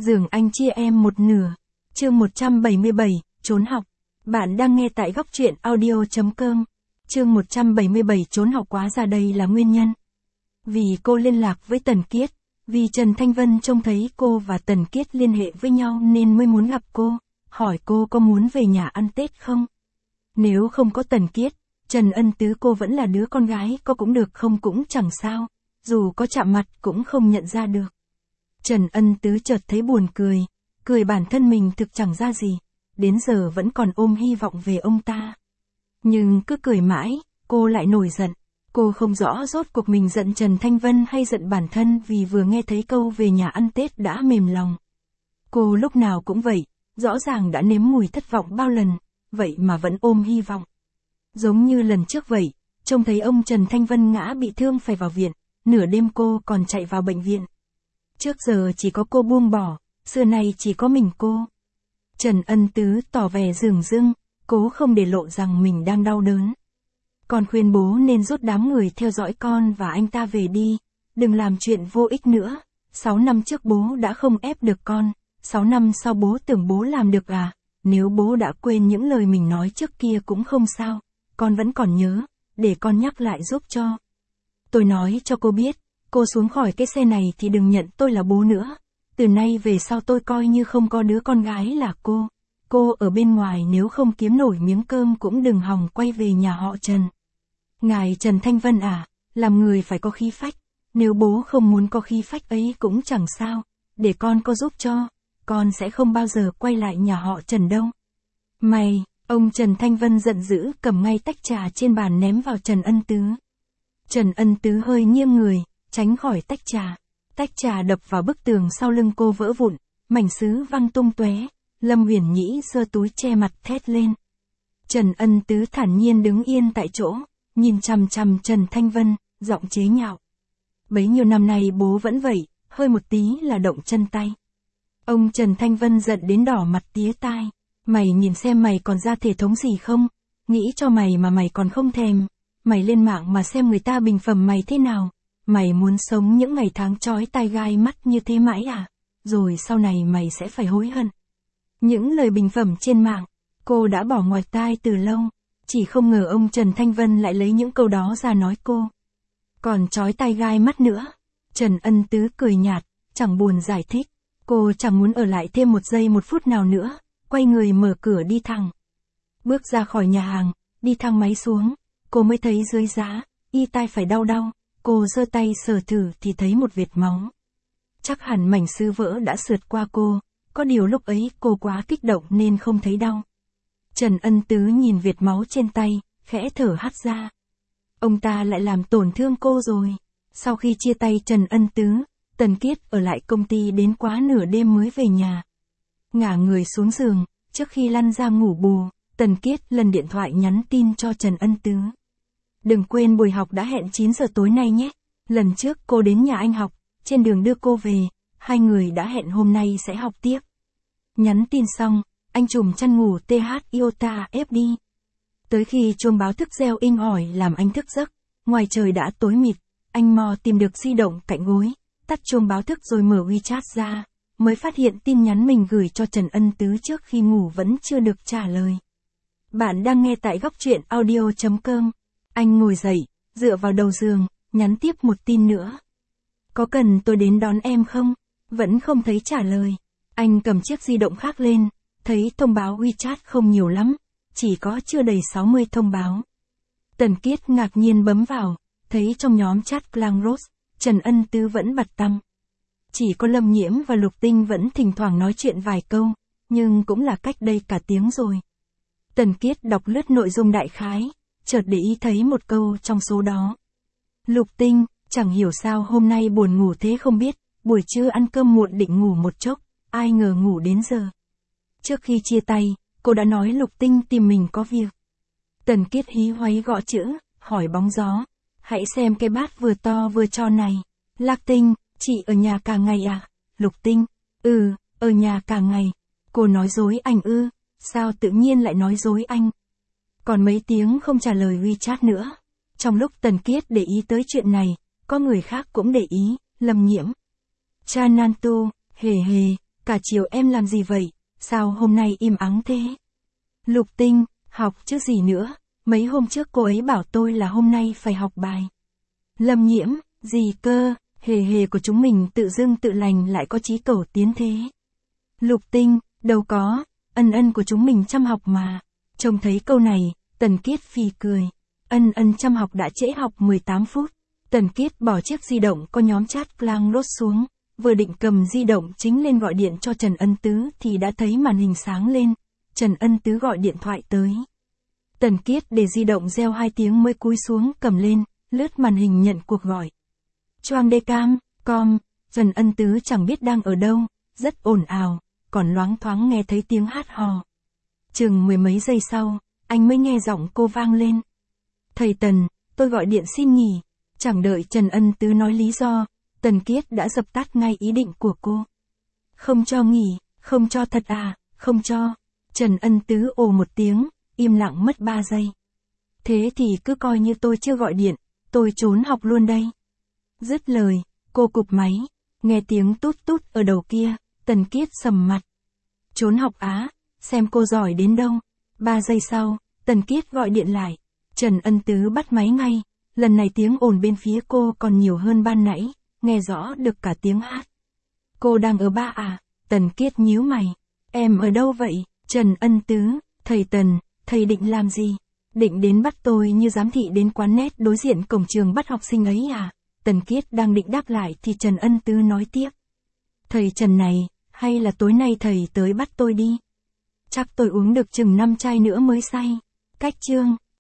Giường anh chia em một nửa. Chương 177, trốn học. Bạn đang nghe tại góc truyện audio.com. Chương 177 trốn học quá ra đây là nguyên nhân. Vì cô liên lạc với Tần Kiết, vì Trần Thanh Vân trông thấy cô và Tần Kiết liên hệ với nhau nên mới muốn gặp cô, hỏi cô có muốn về nhà ăn Tết không. Nếu không có Tần Kiết, Trần Ân Tứ cô vẫn là đứa con gái có cũng được không cũng chẳng sao, dù có chạm mặt cũng không nhận ra được. Trần Ân Tứ chợt thấy buồn cười bản thân mình thực chẳng ra gì, đến giờ vẫn còn ôm hy vọng về ông ta. Nhưng cứ cười mãi, cô lại nổi giận. Cô không rõ rốt cuộc mình giận Trần Thanh Vân hay giận bản thân vì vừa nghe thấy câu về nhà ăn Tết đã mềm lòng. Cô lúc nào cũng vậy, rõ ràng đã nếm mùi thất vọng bao lần, vậy mà vẫn ôm hy vọng. Giống như lần trước vậy, trông thấy ông Trần Thanh Vân ngã bị thương phải vào viện, nửa đêm cô còn chạy vào bệnh viện. Trước giờ chỉ có cô buông bỏ, xưa nay chỉ có mình cô. Trần Ân Tứ tỏ vẻ dửng dưng, cố không để lộ rằng mình đang đau đớn. Con khuyên bố nên rút đám người theo dõi con và anh ta về đi, đừng làm chuyện vô ích nữa. 6 năm trước bố đã không ép được con, 6 năm sau bố tưởng bố làm được à, nếu bố đã quên những lời mình nói trước kia cũng không sao, con vẫn còn nhớ, để con nhắc lại giúp cho. Tôi nói cho cô biết, cô xuống khỏi cái xe này thì đừng nhận tôi là bố nữa, từ nay về sau tôi coi như không có đứa con gái là cô. Cô ở bên ngoài nếu không kiếm nổi miếng cơm cũng đừng hòng quay về nhà họ Trần. Ngài Trần Thanh Vân à, làm người phải có khí phách, nếu bố không muốn có khí phách ấy cũng chẳng sao, để con có giúp cho, con sẽ không bao giờ quay lại nhà họ Trần đâu. Mày, ông Trần Thanh Vân giận dữ cầm ngay tách trà trên bàn ném vào Trần Ân Tứ. Trần Ân Tứ hơi nghiêng người, tránh khỏi tách trà đập vào bức tường sau lưng cô vỡ vụn, mảnh sứ văng tung tóe. Lâm Huyền Nhĩ giơ túi che mặt thét lên. Trần Ân Tứ thản nhiên đứng yên tại chỗ, nhìn chằm chằm Trần Thanh Vân, giọng chế nhạo. Bấy nhiêu năm nay bố vẫn vậy, hơi một tí là động chân tay. Ông Trần Thanh Vân giận đến đỏ mặt tía tai. Mày nhìn xem mày còn ra thể thống gì không? Nghĩ cho mày mà mày còn không thèm. Mày lên mạng mà xem người ta bình phẩm mày thế nào. Mày muốn sống những ngày tháng chói tai gai mắt như thế mãi à? Rồi sau này mày sẽ phải hối hận. Những lời bình phẩm trên mạng, cô đã bỏ ngoài tai từ lâu, chỉ không ngờ ông Trần Thanh Vân lại lấy những câu đó ra nói cô. Còn chói tai gai mắt nữa. Trần Ân Tứ cười nhạt, chẳng buồn giải thích, cô chẳng muốn ở lại thêm một giây một phút nào nữa, quay người mở cửa đi thẳng. Bước ra khỏi nhà hàng, đi thang máy xuống, cô mới thấy dưới giá, y tai phải đau, cô giơ tay sờ thử thì thấy một vệt máu. Chắc hẳn mảnh sứ vỡ đã sượt qua cô. Có điều lúc ấy cô quá kích động nên không thấy đau. Trần Ân Tứ nhìn vệt máu trên tay, khẽ thở hắt ra. Ông ta lại làm tổn thương cô rồi. Sau khi chia tay Trần Ân Tứ, Tần Kiết ở lại công ty đến quá nửa đêm mới về nhà. Ngả người xuống giường, trước khi lăn ra ngủ bù, Tần Kiết lần điện thoại nhắn tin cho Trần Ân Tứ. Đừng quên buổi học đã hẹn 9 giờ tối nay nhé. Lần trước cô đến nhà anh học, trên đường đưa cô về. Hai người đã hẹn hôm nay sẽ học tiếp. Nhắn tin xong, anh trùm chăn ngủ TH Iota ép đi. Tới khi chuông báo thức reo inh ỏi làm anh thức giấc, ngoài trời đã tối mịt, anh mò tìm được di động cạnh gối, tắt chuông báo thức rồi mở WeChat ra, mới phát hiện tin nhắn mình gửi cho Trần Ân Tứ trước khi ngủ vẫn chưa được trả lời. Bạn đang nghe tại góc truyện audio.com. Anh ngồi dậy, dựa vào đầu giường, nhắn tiếp một tin nữa. Có cần tôi đến đón em không? Vẫn không thấy trả lời. Anh cầm chiếc di động khác lên, thấy thông báo WeChat không nhiều lắm, chỉ có chưa đầy 60 thông báo. Tần Kiết ngạc nhiên bấm vào, thấy trong nhóm chat Clang Rose, Trần Ân Tứ vẫn bật tăng. Chỉ có Lâm Nhiễm và Lục Tinh vẫn thỉnh thoảng nói chuyện vài câu, nhưng cũng là cách đây cả tiếng rồi. Tần Kiết đọc lướt nội dung đại khái, chợt để ý thấy một câu trong số đó. Lục Tinh, chẳng hiểu sao hôm nay buồn ngủ thế không biết. Buổi trưa ăn cơm muộn định ngủ một chốc, ai ngờ ngủ đến giờ. Trước khi chia tay, cô đã nói Lục Tinh tìm mình có việc. Tần Kiết hí hoáy gõ chữ, hỏi bóng gió. Hãy xem cái bát vừa to vừa tròn này. Lạc Tinh, chị ở nhà cả ngày à? Lục Tinh, ở nhà cả ngày. Cô nói dối anh ư? Sao tự nhiên lại nói dối anh? Còn mấy tiếng không trả lời WeChat nữa. Trong lúc Tần Kiết để ý tới chuyện này, có người khác cũng để ý, Lâm Nhiễm. Cha Nantu, hề, cả chiều em làm gì vậy, sao hôm nay im ắng thế? Lục Tinh, học chứ gì nữa, mấy hôm trước cô ấy bảo tôi là hôm nay phải học bài. Lâm Nhiễm, gì cơ, hề hề của chúng mình tự dưng tự lành lại có chí cầu tiến thế. Lục Tinh, đâu có, Ân Ân của chúng mình chăm học mà. Trông thấy câu này, Tần Kiết phì cười. Ân Ân chăm học đã trễ học 18 phút. Tần Kiết bỏ chiếc di động có nhóm chat Clanglot xuống, vừa định cầm di động chính lên gọi điện cho Trần Ân Tứ thì đã thấy màn hình sáng lên. Trần Ân Tứ gọi điện thoại tới. Tần Kiết để di động reo 2 tiếng mới cúi xuống cầm lên, lướt màn hình nhận cuộc gọi. Choang Decam, com, Trần Ân Tứ chẳng biết đang ở đâu, rất ồn ào, còn loáng thoáng nghe thấy tiếng hát hò. Chừng mười mấy giây sau, anh mới nghe giọng cô vang lên. Thầy Tần, tôi gọi điện xin nghỉ. Chẳng đợi Trần Ân Tứ nói lý do, Tần Kiết đã dập tắt ngay ý định của cô. Không cho nghỉ, không cho thật à, không cho. Trần Ân Tứ ồ một tiếng, im lặng mất 3 giây. Thế thì cứ coi như tôi chưa gọi điện, tôi trốn học luôn đây. Dứt lời, cô cụp máy, nghe tiếng tút tút ở đầu kia, Tần Kiết sầm mặt. Trốn học á, xem cô giỏi đến đâu. 3 giây sau, Tần Kiết gọi điện lại. Trần Ân Tứ bắt máy ngay, lần này tiếng ồn bên phía cô còn nhiều hơn ban nãy, nghe rõ được cả tiếng hát. Cô đang ở ba à? Tần Kiết nhíu mày. Em ở đâu vậy? Trần Ân Tứ, thầy Tần, thầy định làm gì? Định đến bắt tôi như giám thị đến quán net đối diện cổng trường bắt học sinh ấy à? Tần Kiết đang định đáp lại thì Trần Ân Tứ nói tiếp. Thầy Trần này, hay là tối nay thầy tới bắt tôi đi? Chắc tôi uống được chừng 5 chai nữa mới say. Cách chương